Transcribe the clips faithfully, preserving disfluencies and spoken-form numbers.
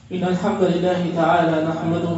إن الحمد لله تعالى نحمده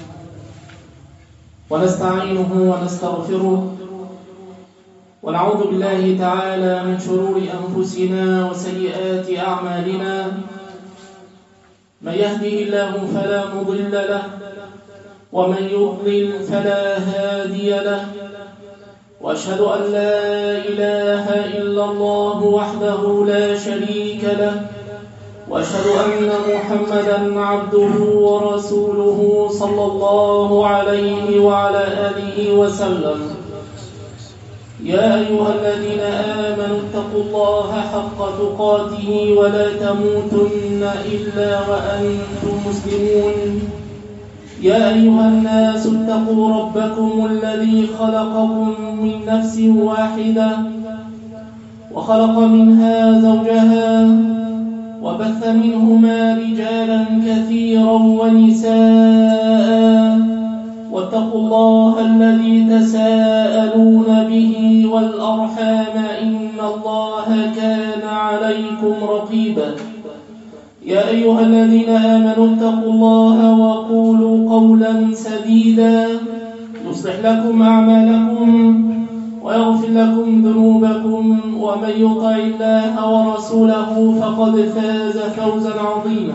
ونستعينه ونستغفره ونعوذ بالله تعالى من شرور أنفسنا وسيئات أعمالنا. من يهده الله فلا مضل له ومن يضلل فلا هادي له، وأشهد أن لا إله إلا الله وحده لا شريك له، وأشهد أن محمدًا عبده ورسوله صلى الله عليه وعلى آله وسلم. يا أيها الذين آمنوا اتقوا الله حق تقاته ولا تموتن إلا وأنتم مسلمون. يا أيها الناس اتقوا ربكم الذي خلقكم من نفس واحدة وخلق منها زوجها وبث منهما رجالا كثيرا ونساء، واتقوا الله الذي تساءلون به والأرحام إن الله كان عليكم رقيبا. يا أيها الذين آمنوا اتقوا الله وقولوا قولا سديدا يصلح لكم أعمالكم ويغفر لكم ذنوبكم، ومن يطع الله ورسوله فقد فاز فوزا عظيما.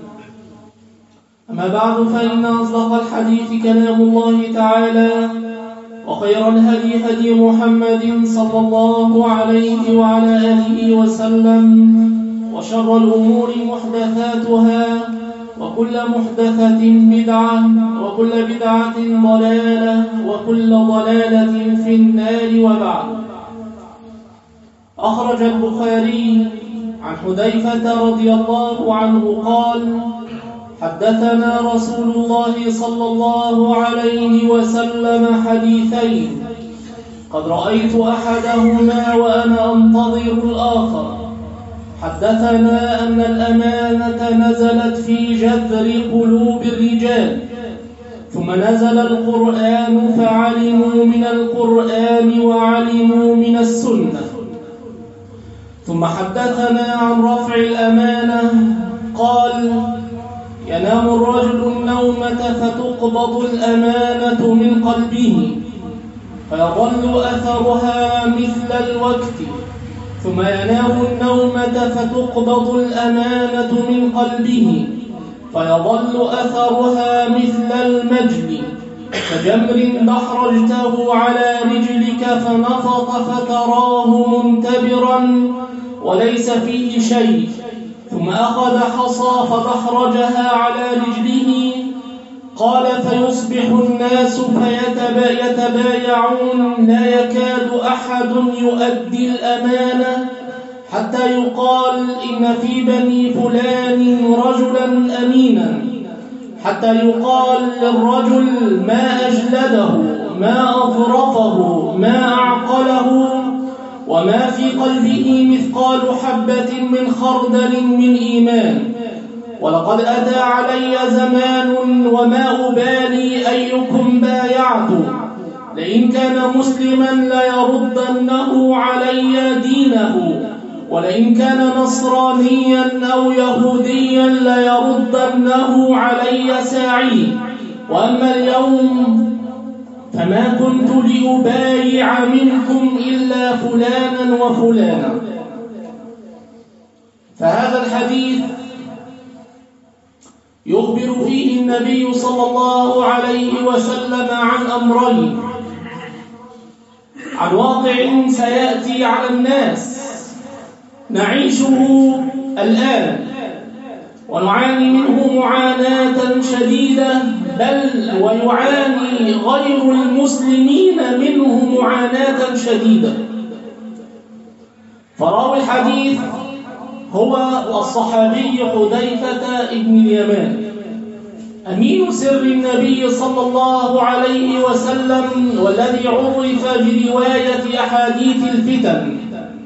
أما بعد، فإن أصدق الحديث كلام الله تعالى، وخير الهدي هدي محمد صلى الله عليه وعلى آله وسلم، وشر الأمور محدثاتها، وكل محدثة بدعة، وكل بدعة ضلالة، وكل ضلالة في النار. وبعد، أخرج البخاري عن حذيفة رضي الله عنه قال: حدثنا رسول الله صلى الله عليه وسلم حديثين قد رأيت أحدهما وأنا أنتظر الآخر. حدثنا أن الأمانة نزلت في جذر قلوب الرجال، ثم نزل القرآن فعلموا من القرآن وعلموا من السنة. ثم حدثنا عن رفع الأمانة قال: ينام الرجل النومة فتقبض الأمانة من قلبه فيظل أثرها مثل الوقت، ثم ينام النومة فتقبض الأمانة من قلبه فيظل أثرها مثل المجل، كجمر دحرجته على رجلك فنفط فتراه منتبرا وليس فيه شيء، ثم أخذ حصى فدحرجها على رجله. قال: فيصبح الناس فيتبايعون لا يكاد أحد يؤدي الأمانة حتى يقال إن في بني فلان رجلا أمينا، حتى يقال للرجل ما أجلده، ما أظرفه، ما أعقله، وما في قلبه مثقال حبة من خردل من إيمان. ولقد أتى علي زمان وما أبالي أيكم بايعت، لئن كان مسلما ليردنه علي دينه، ولئن كان نصرانيا أو يهوديا ليردنه علي ساعي. وأما اليوم فما كنت لأبايع منكم إلا فلانا وفلانا. فهذا الحديث يخبر فيه النبي صلى الله عليه وسلم عن أمرين، عن واقع سيأتي على الناس نعيشه الآن ونعاني منه معاناة شديدة، بل ويعاني غير المسلمين منه معاناة شديدة. فراوي الحديث هو الصحابي حذيفة بن اليمان، أمين سر النبي صلى الله عليه وسلم، والذي عرف برواية أحاديث الفتن.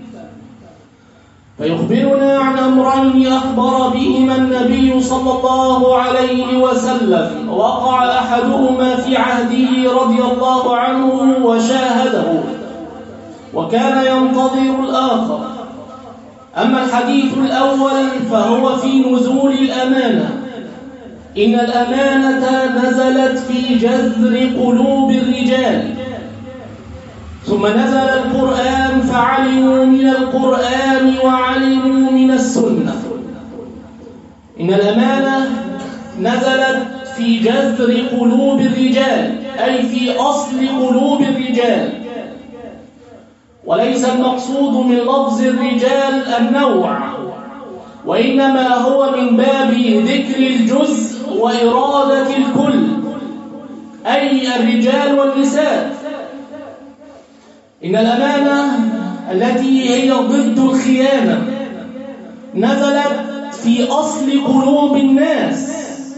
فيخبرنا عن أمرين أخبر بهما النبي صلى الله عليه وسلم، وقع أحدهما في عهده رضي الله عنه وشاهده، وكان ينتظر الآخر. أما الحديث الأول فهو في نزول الأمانة، إن الأمانة نزلت في جذر قلوب الرجال، ثم نزل القرآن فعلموا من القرآن وعلموا من السنة. إن الأمانة نزلت في جذر قلوب الرجال، أي في أصل قلوب الرجال، وليس المقصود من لفظ الرجال النوع، وإنما هو من باب ذكر الجزء وإرادة الكل، أي الرجال والنساء. إن الأمانة التي هي ضد الخيانة نزلت في أصل قلوب الناس،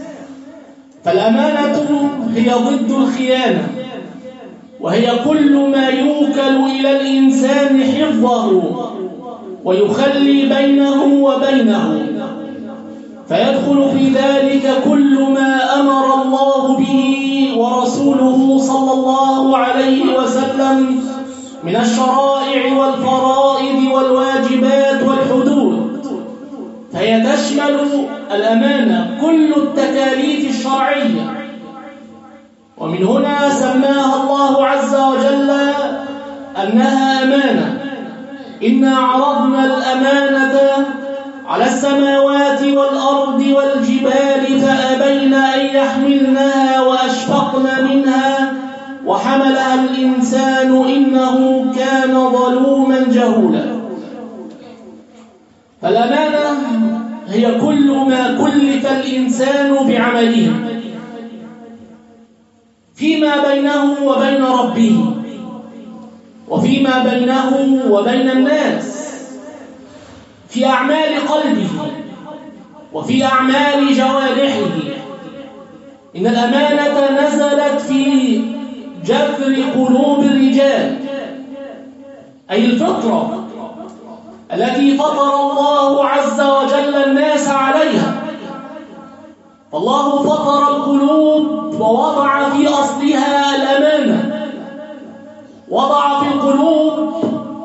فالأمانة هي ضد الخيانة، وهي كل ما يوكل إلى الإنسان حفظه ويخلي بينه وبينه، فيدخل في ذلك كل ما أمر الله به ورسوله صلى الله عليه وسلم من الشرائع والفرائض والواجبات والحدود، فهي تشمل الأمانة كل التكاليف الشرعية. ومن هنا سماها الله عز وجل أنها أمانة. إنا عرضنا الأمانة على السماوات والأرض والجبال فأبين أن يحملنها وأشفقن منها وحملها الإنسان إنه كان ظلوما جهولا. فالأمانة هي كل ما كلف الإنسان بعمله فيما بينه وبين ربه، وفيما بينه وبين الناس، في أعمال قلبه وفي أعمال جوارحه. إن الأمانة نزلت في جذر قلوب الرجال، أي الفطرة التي فطر الله عز وجل الناس عليها. فالله فطر القلوب ووضع في أصلها الأمانة، وضع في القلوب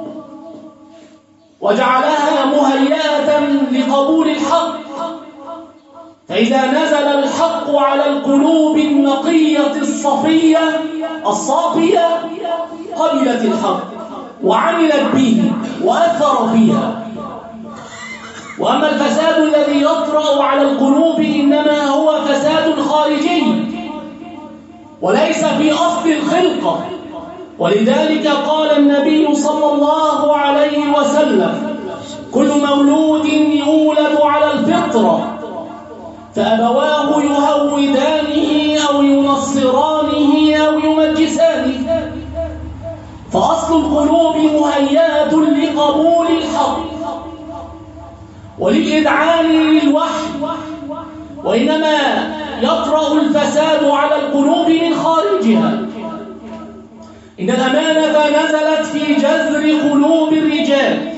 وجعلها مهيئة لقبول الحق، فإذا نزل الحق على القلوب النقية الصفية الصافية قبلت الحق وعملت به وأثر فيها. وأما الفساد الذي يطرأ على القلوب إنما هو فساد خارجي وليس في أصل الخلقة. ولذلك قال النبي صلى الله عليه وسلم: كل مولود يولد على الفطرة فأبواه يهودانه أو ينصرانه أو يمجسانه. فأصل القلوب مهيئة لقبول الحق وللإذعان للوحي، وإنما يطرأ الفساد على القلوب من خارجها. إن الأمانة نزلت في جذر قلوب الرجال،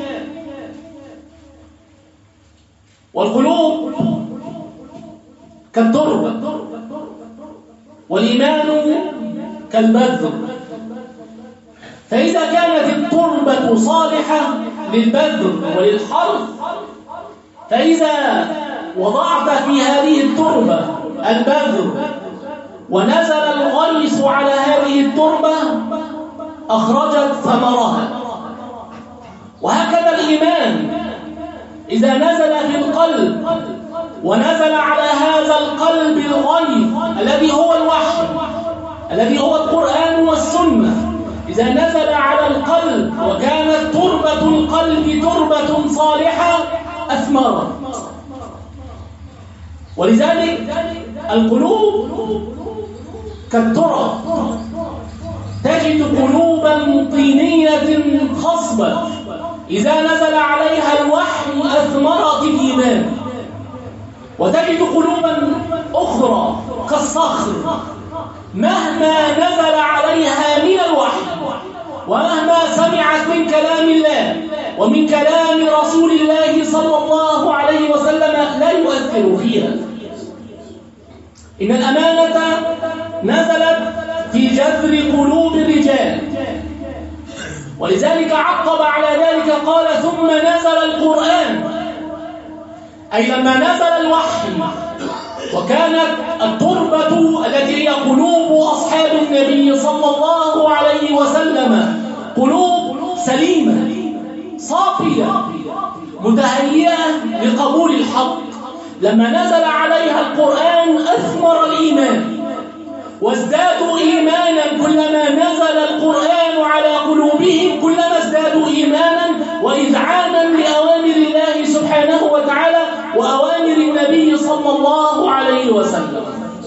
والقلوب كالتربة، والإيمان كالبذر. فإذا كانت التربة صالحة للبذر وللحرث، فإذا وضعت في هذه التربة البذر ونزل الغيث على هذه التربة أخرجت ثمرها. وهكذا الإيمان إذا نزل في القلب ونزل على هذا القلب الغيث الذي هو الوحي الذي هو القرآن والسنة، إذا نزل على القلب وكانت تربة القلب تربة صالحة أثمرت. ولذلك القلوب كالتراب، تجد قلوبا طينية خصبة إذا نزل عليها الوحي أثمرت الإيمان، وتجد قلوبا أخرى كالصخر مهما نزل عليها من الوحي ومهما سمعت من كلام الله ومن كلام رسول الله صلى الله عليه وسلم لا يؤثر فيها. إن الأمانة نزلت في جذر قلوب الرجال، ولذلك عقب على ذلك قال: ثم نزل القرآن، أي لما نزل الوحي وكانت التربة التي هي قلوب أصحاب النبي صلى الله عليه وسلم قلوب سليمة صافية متهيئة لقبول الحق. لما نزل عليها القرآن أثمر الإيمان وازدادوا إيمانا، كلما نزل القرآن على قلوبهم كلما ازدادوا إيمانا وإذعانا لأوامر الله سبحانه وتعالى وأوامر النبي صلى الله عليه وسلم.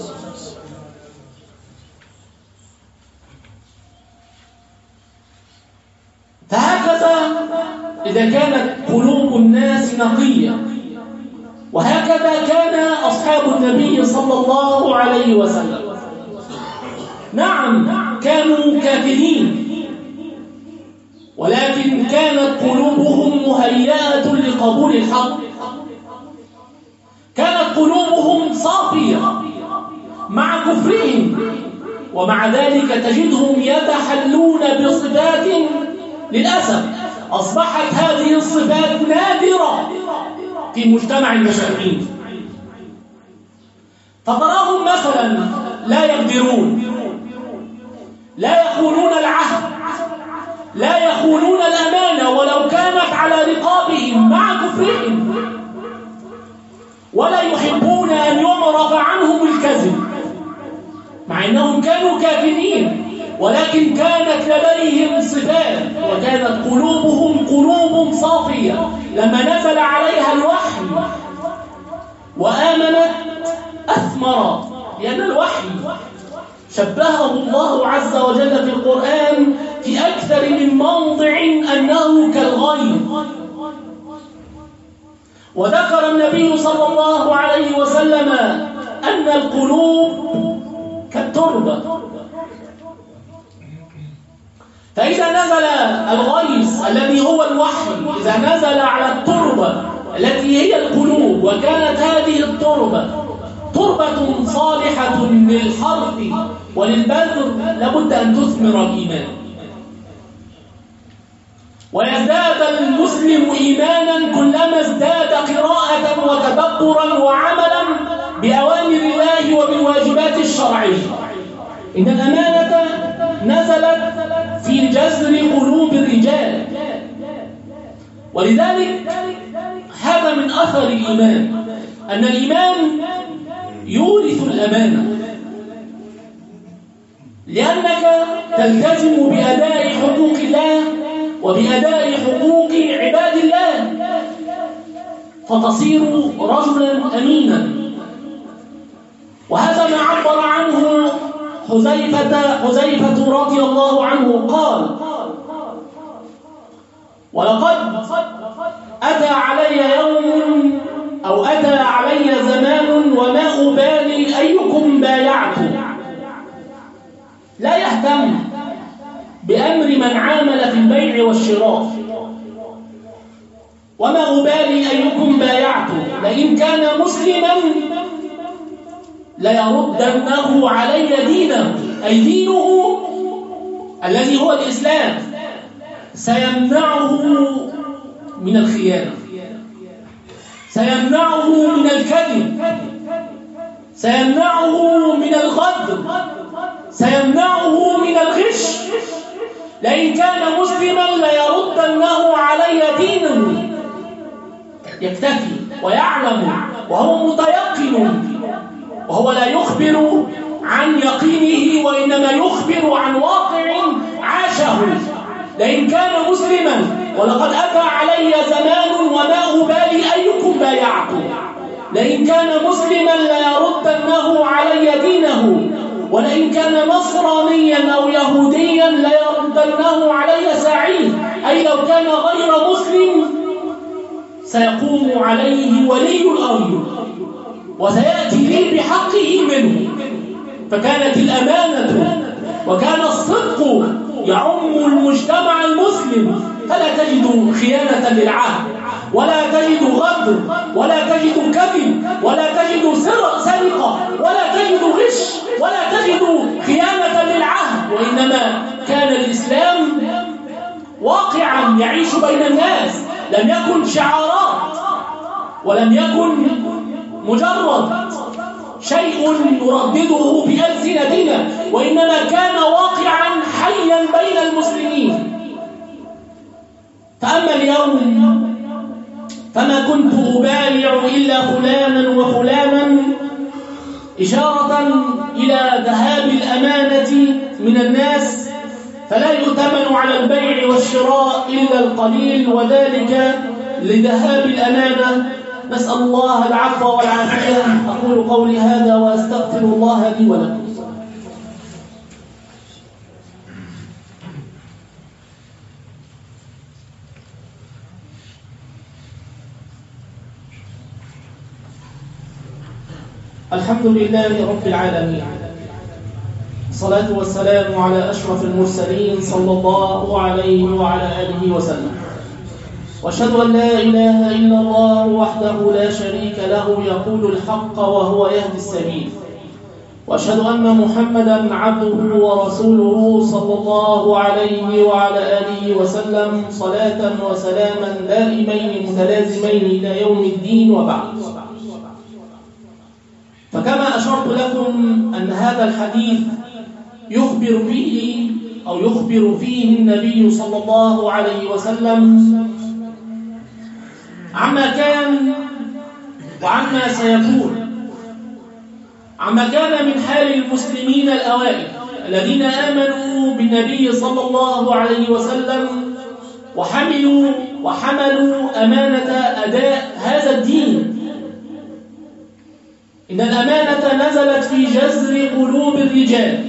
فهكذا إذا كانت قلوب الناس نقية، وهكذا كان أصحاب النبي صلى الله عليه وسلم. نعم كانوا كافرين، ولكن كانت قلوبهم مهيئة لقبول الحق، كانت قلوبهم صافية مع كفرهم، ومع ذلك تجدهم يتحلون بصفات للأسف أصبحت هذه الصفات نادرة في مجتمع المسلمين. فتراهم مثلا لا يقدرون، لا يخونون العهد، لا يخونون الأمانة ولو كانت على رقابهم مع كفرهم، ولا يحبون أن يعرف عنهم الكذب مع أنهم كانوا كافرين، ولكن كانت لديهم صفات وكانت قلوبهم قلوب صافية. لما نزل عليها الوحي وآمنت أثمر، لأن الوحي شبهه الله عز وجل في القرآن في أكثر من موضع أنه كالغيث. وذكر النبي صلى الله عليه وسلم أن القلوب كالتربة، فإذا نزل الغيث الذي هو الوحي، إذا نزل على التربة التي هي القلوب، وكانت هذه التربة تربة صالحة للحرث وللبذر، لابد أن تثمر الإيمان، ويزداد المسلم إيمانا كلما ازداد قراءة وتدبرا وعملا بأوامر الله وبالواجبات الشرعية. إن الأمانة نزلت في جذر قلوب الرجال، ولذلك هذا من أثر الإيمان، أن الإيمان يورث الأمانة، لأنك تلتزم بأداء حقوق الله وبأداء حقوق عباد الله، فتصير رجلا أمينا. وهذا ما عبر عنه حذيفة حذيفة رضي الله عنه، قال: ولقد أتى علي يوم أو أتى علي زمان وما أبالي أيكم بايعت، لا يهتم بأمر من عامل في البيع والشراء، وما أبالي أيكم بايعت، لئن كان مسلما ليردنه علي دينه، أي دينه الذي هو الإسلام سيمنعه من الخيانة، سيمنعه من الكذب، سيمنعه من الغدر، سيمنعه من الغش. لئن كان مسلما ليردنه علي دينه، يكتفي ويعلم وهو متيقن، وهو لا يخبر عن يقينه وإنما يخبر عن واقع عاشه. لئن كان مسلما ولقد أتى علي زمان وما أبالي أيكم بايعت، لئن كان مسلما ليردنه علي دينه، ولئن كان نصرانيا أو يهوديا ليردنه علي ساعيه، أي لو كان غير مسلم سيقوم عليه ولي الأمر وسيأتي لي بحقه منه. فكانت الأمانة وكان الصدق يعم المجتمع المسلم، فلا تجد خيانة للعهد، ولا تجد غدر، ولا تجد كذب، ولا تجد سرقة، ولا تجد غش، ولا تجد خيانة للعهد، وإنما كان الإسلام واقعا يعيش بين الناس، لم يكن شعارات، ولم يكن مجرد شيء نردده بألسنتنا، وإنما كان واقعا حيا بين المسلمين. فأما اليوم فما كنت أبايع إلا فلانا وفلانا، إشارة إلى ذهاب الأمانة من الناس، فلا يؤتمن على البيع والشراء إلا القليل، وذلك لذهاب الأمانة. نسأل الله العفو والعافية. أقول قولي هذا وأستغفر الله لي ولكم. الحمد لله رب العالمين، الصلاة والسلام على أشرف المرسلين صلى الله عليه وعلى آله وسلم، وأشهد أن لا إله إلا الله وحده لا شريك له يقول الحق وهو يهدي السبيل، وأشهد أن محمدا عبده ورسوله صلى الله عليه وعلى آله وسلم، صلاة وسلاما دائمين متلازمين إلى يوم الدين، وبعد. فكما أشرت لكم أن هذا الحديث يخبر به أو يخبر فيه النبي صلى الله عليه وسلم عما كان وعما سيكون، عما كان من حال المسلمين الأوائل الذين آمنوا بالنبي صلى الله عليه وسلم وحملوا وحملوا أمانة أداء هذا الدين. إن الأمانة نزلت في جذر قلوب الرجال،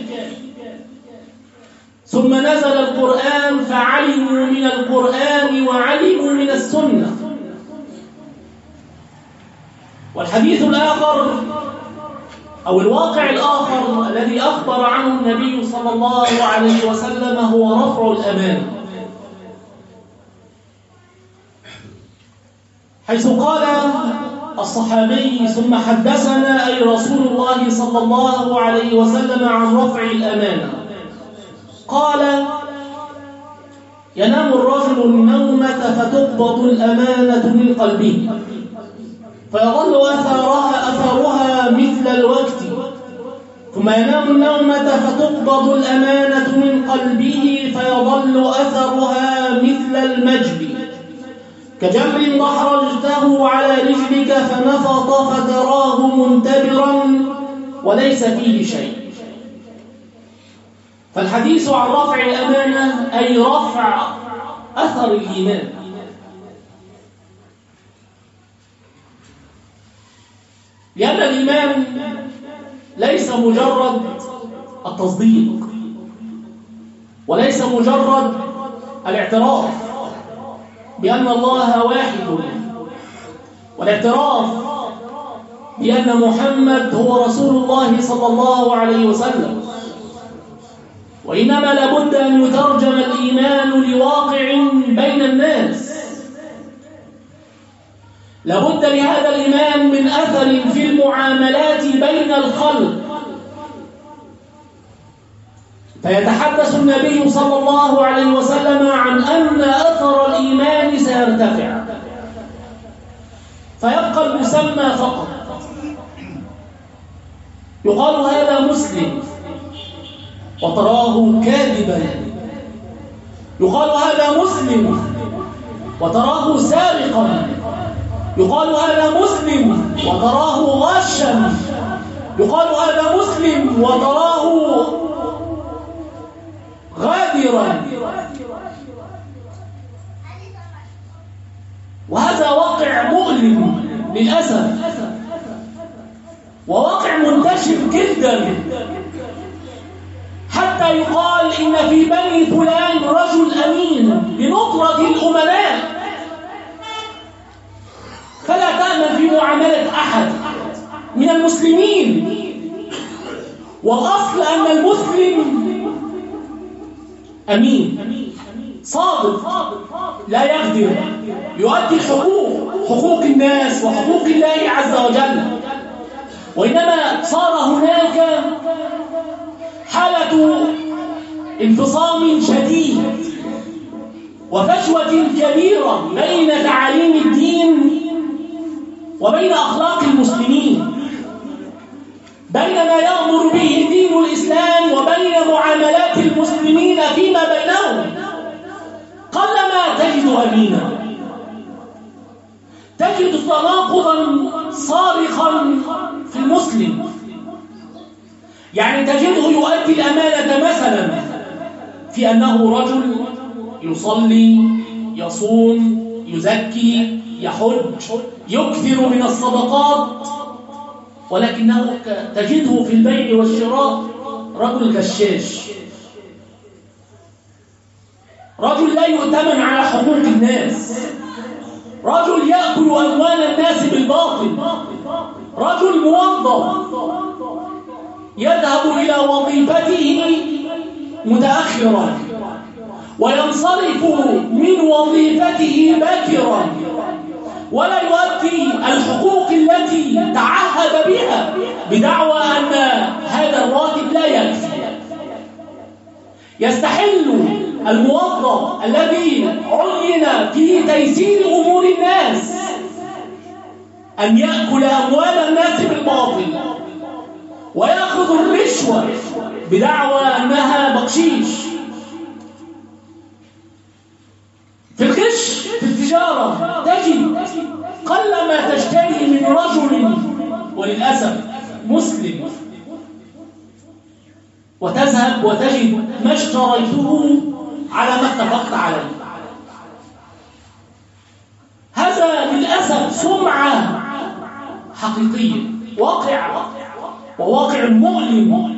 ثم نزل القرآن فعلموا من القرآن وعلموا من السنة. والحديث الآخر أو الواقع الآخر الذي أخبر عنه النبي صلى الله عليه وسلم هو رفع الأمانة، حيث قال الصحابي: ثم حدثنا أي رسول الله صلى الله عليه وسلم عن رفع الأمانة. قال: ينام الرجل النومة فتقبض الأمانة من قلبه فيظل أثرها, أثرها مثل الوقت، ثم ينام النومة فتقبض الأمانة من قلبه فيظل أثرها مثل المجد، كجمر ضحرجته على رجلك فنفط فتراه منتبرا وليس فيه شيء. فالحديث عن رفع الأمانة أي رفع أثر الإيمان. لأن الإيمان ليس مجرد التصديق، وليس مجرد الاعتراف بأن الله واحد، والاعتراف بأن محمد هو رسول الله صلى الله عليه وسلم، وإنما لابد أن يترجم الإيمان لواقع بين الناس. لابد لهذا الإيمان من أثر في المعاملات بين الخلق، فيتحدث النبي صلى الله عليه وسلم عن أن أثر الإيمان سيرتفع، فيبقى المسمى فقط. يقال هذا مسلم وتراه كاذبا، يقال هذا مسلم وتراه سارقا، يقال هذا مسلم وتراه غاشا، يقال هذا مسلم وتراه غادرا. وهذا واقع مؤلم للأسف، وواقع منتشر جدا، حتى يقال إن في بني فلان رجل أمين لنطرة الأمناء، فلا تأمن في معاملة أحد من المسلمين. والأصل أن المسلم أمين صادق لا يغدر، يؤدي الحقوق، حقوق الناس وحقوق الله عز وجل. وإنما صار هناك حالة انفصام شديد وفجوة كبيرة بين تعاليم الدين وبين أخلاق المسلمين. بين ما يأمر به دين الإسلام وبين معاملات المسلمين فيما بينهم. قلما تجد أمينا، تجد تناقضا صارخا في المسلم. يعني تجده يؤدي الأمانة مثلا في أنه رجل يصلي، يصوم، يزكي، يحج، يكثر من الصدقات، ولكنه تجده في البيع والشراء رجل غشاش، رجل لا يؤتمن على حقوق الناس، رجل يأكل أموال الناس بالباطل، رجل موظف يذهب إلى وظيفته متأخرا وينصرف من وظيفته باكرا ولا يؤدي الحقوق التي تعهد بها بدعوى أن هذا الراتب لا يكفي. يستحل الموظف الذي عين في تيسير أمور الناس أن يأكل أموال الناس بالباطل ويأخذ الرشوة بدعوى أنها بقشيش. في الغش في التجارة تجد قلما تشتري من رجل وللأسف مسلم وتذهب وتجد ما اشتريته على ما اتفقت عليه. هذا للأسف سمعة حقيقية، واقع وواقع مؤلم،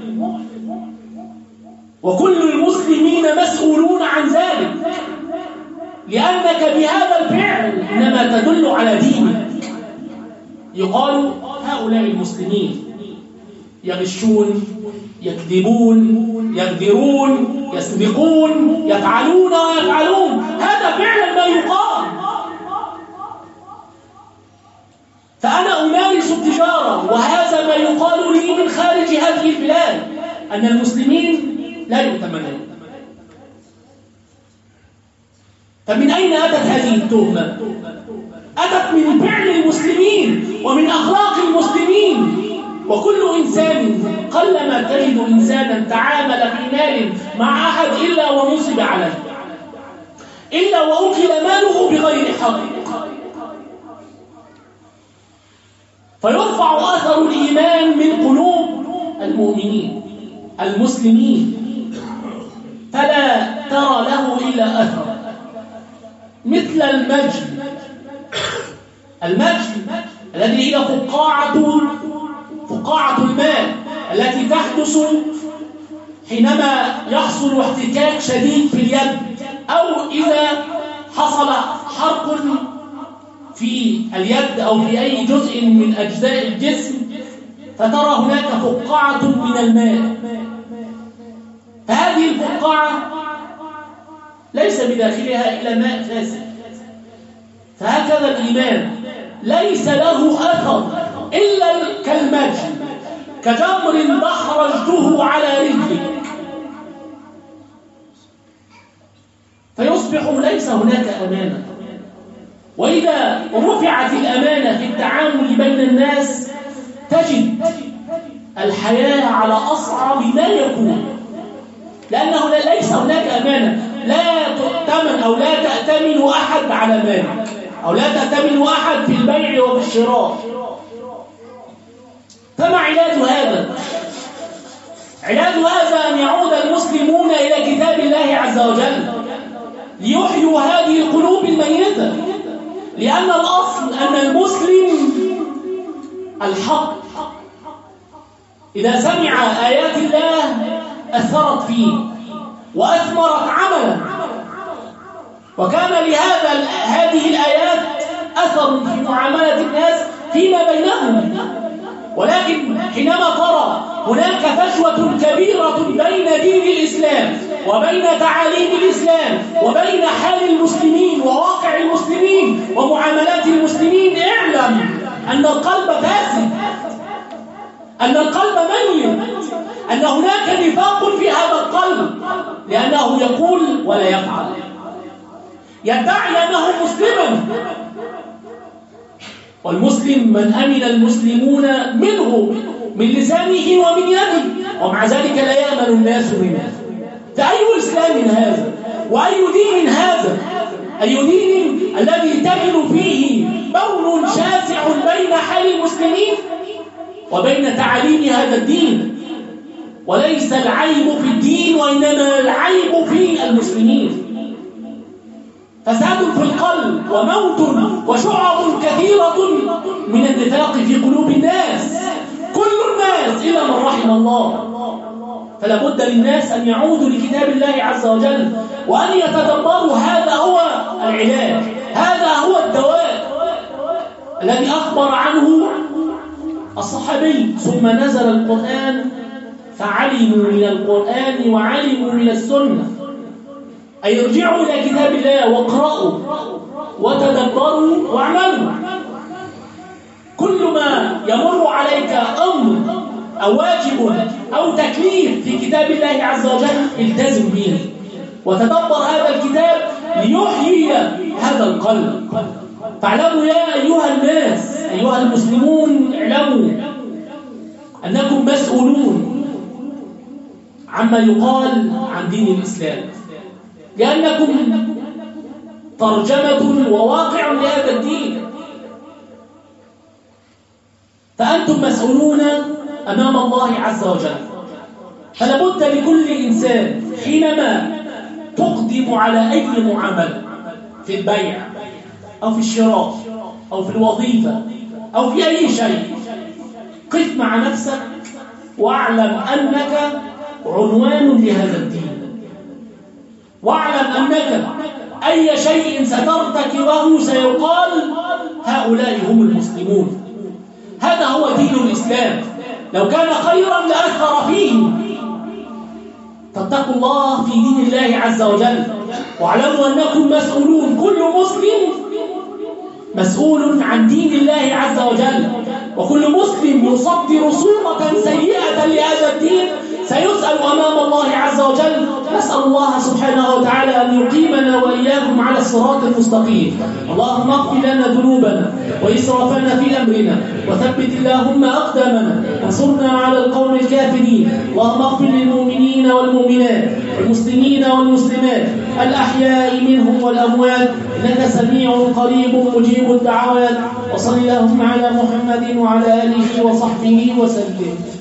وكل المسلمين مسؤولون عن ذلك، لأنك بهذا الفعل إنما تدل على دينك. يقال هؤلاء المسلمين يغشون، يكذبون، يغدرون، يسرقون، يفعلون ويفعلون، هذا فعلا ما يقال. فأنا أمارس التجارة وهذا ما يقال لي من خارج هذه البلاد أن المسلمين لا يؤتمنون. فمن أين أتت هذه التهمة؟ أتت من فعل المسلمين ومن أخلاق المسلمين. وكل إنسان قلما تجد إنسانا تعامل في مال مع أحد إلا ونصب عليه، إلا وأكل ماله بغير حق، فيرفع أثر الإيمان من قلوب المؤمنين المسلمين، فلا ترى له إلا أثر. مثل المجد، المجد الذي هي فقاعة فقاعة الماء التي تحدث حينما يحصل احتكاك شديد في اليد، أو إذا حصل حرق في اليد أو في أي جزء من أجزاء الجسم فترى هناك فقاعة من الماء. فهذه الفقاعة ليس بداخلها إلا ماء فاسد. فهكذا الإيمان ليس له أثر إلا كالمجد، كجمر دحرجته على رجلك، فيصبح ليس هناك أمانة. وإذا رفعت الأمانة في التعامل بين الناس تجد الحياة على أصعب ما يكون، لأنه ليس هناك أمانة. لا تؤتمن أو لا تأتمن أحد على مالك، أو لا تأتمن أحد في البيع وبالشراء. فما علاج هذا؟ علاج هذا أن يعود المسلمون إلى كتاب الله عز وجل ليحيوا هذه القلوب الميتة، لأن الأصل أن المسلم الحق إذا سمع آيات الله أثرت فيه وأثمرت عملا، وكان لهذا هذه الآيات أثر في معاملة الناس فيما بينهم. ولكن حينما ترى هناك فجوة كبيرة بين دين الإسلام وبين تعاليم الإسلام وبين حال المسلمين وواقع المسلمين ومعاملات المسلمين، اعلم أن القلب فاسد، أن القلب ميت، أن هناك نفاق في هذا القلب، لأنه يقول ولا يفعل، يدعي أنه مسلما. والمسلم من أمن المسلمون منه من لسانه ومن يده، ومع ذلك لا يأمن الناس منه. فأي إسلام هذا؟ وأي دين هذا؟ أي دين الذي تجد فيه بون شاسع بين حال المسلمين وبين تعاليم هذا الدين؟ وليس العيب في الدين، وإنما العيب في المسلمين. فساد في القلب وموت وشعب كثيرة من النفاق في قلوب الناس، كل الناس إلا من رحم الله. فلا بد للناس أن يعودوا لكتاب الله عز وجل، وأن يتدبروا. هذا هو العلاج، هذا هو الدواء الذي أخبر عنه الصحابي. ثم نزل القرآن فعلموا من القرآن وعلموا من السنة، أي ارجعوا إلى كتاب الله واقرأوا وتدبروا واعملوا. كل ما يمر عليك أمر أو واجب أو تكليف في كتاب الله عز وجل التزم به وتدبر هذا الكتاب ليحيي هذا القلب. فاعلموا يا أيها الناس، أيها المسلمون، اعلموا أنكم مسؤولون عما يقال عن دين الإسلام، لأنكم ترجمة وواقع لهذا الدين. فأنتم مسؤولون أمام الله عز وجل. فلا بد لكل إنسان حينما تقدم على أي معاملة في البيع أو في الشراء أو في الوظيفة أو في أي شيء، قف مع نفسك واعلم أنك عنوان لهذا الدين، واعلم أنك أي شيء سترتكبه سيقال هؤلاء هم المسلمون. هذا هو دين الإسلام. لو كان خيرا لأثر فيه. فاتقوا الله في دين الله عز وجل، واعلموا أنكم مسؤولون. كل مسلم مسؤول عن دين الله عز وجل، وكل مسلم يصدر صورة سيئة لهذا الدين سيسأل أمام الله عز وجل. نسأل الله سبحانه وتعالى أن يقيمنا وإياكم على الصراط المستقيم. اللهم اغفر لنا ذنوبنا وإسرافنا في أمرنا، وثبت اللهم أقدامنا، وانصرنا على القوم الكافرين. اللهم اغفر للمؤمنين والمؤمنات والمسلمين والمسلمات الأحياء منهم والأموات، إنك سميع قريب مجيب الدعوات. وصل اللهم على محمد وعلى آله وصحبه وسلم.